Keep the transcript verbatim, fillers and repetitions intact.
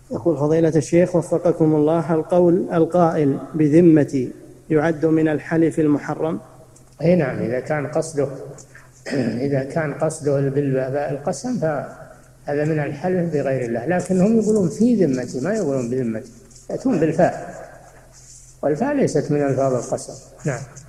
يقول فضيلة الشيخ وفقكم الله، القول القائل بذمتي يعد من الحلف المحرم؟ أي نعم، إذا كان قصده إذا كان قصده بالقسم فهذا من الحلف بغير الله، لكنهم يقولون في ذمتي، ما يقولون بذمتي، يأتون بالفاء، والفاء ليست من ألفاظ القسم. نعم.